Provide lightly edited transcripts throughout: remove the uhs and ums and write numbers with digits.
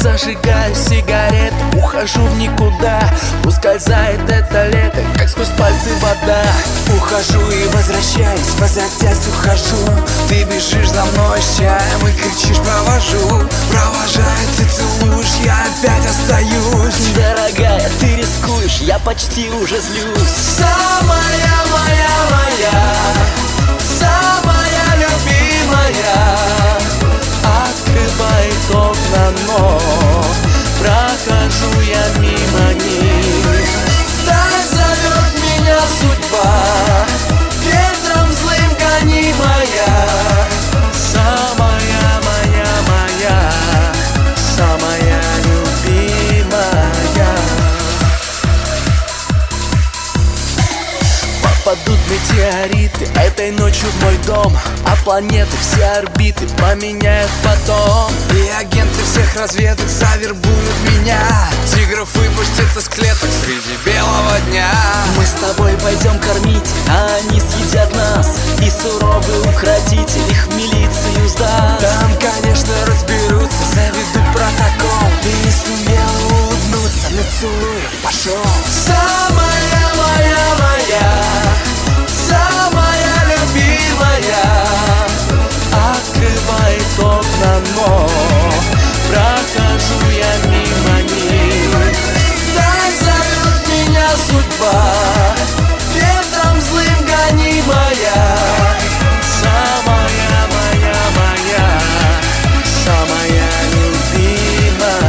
зажигаю сигарет, ухожу в никуда. Ускользает это лето, как сквозь пальцы вода. Ухожу и возвращаюсь, возвратясь ухожу. Ты бежишь за мной с чаем и кричишь провожу. Провожая, ты целуешь, я опять остаюсь. Дорогая, ты рискуешь, я почти уже злюсь. Самая моя, самая любимая, открывает окна, но прохожу я мимо них. так зовет меня судьба, ветром злым гонимая. Самая моя, самая любимая. Попадут метеориты этой ночью в мой дом, а планеты все орбиты поменяют потом. И агенты всех разведок завербуют меня. Тигров выпустят из клеток среди белого дня. Мы с тобой пойдем кормить, а они съедят нас. И суровый укротитель их в милицию сдаст. Там, конечно, разберутся, заведут протокол. Ты не сумел улыбнуться, но целую, пошел. Самая моя, самая любимая, открывает окна, но прохожу я мимо них. так зовет меня судьба, ветром злым гонимая. Самая моя, самая любимая.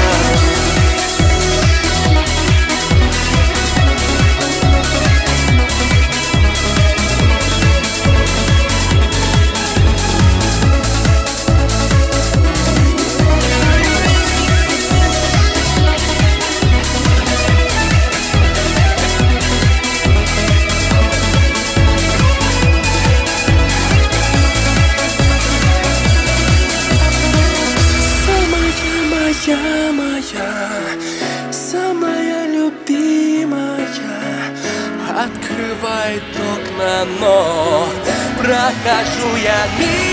Самая любимая, Открывает окна, но прохожу я мимо.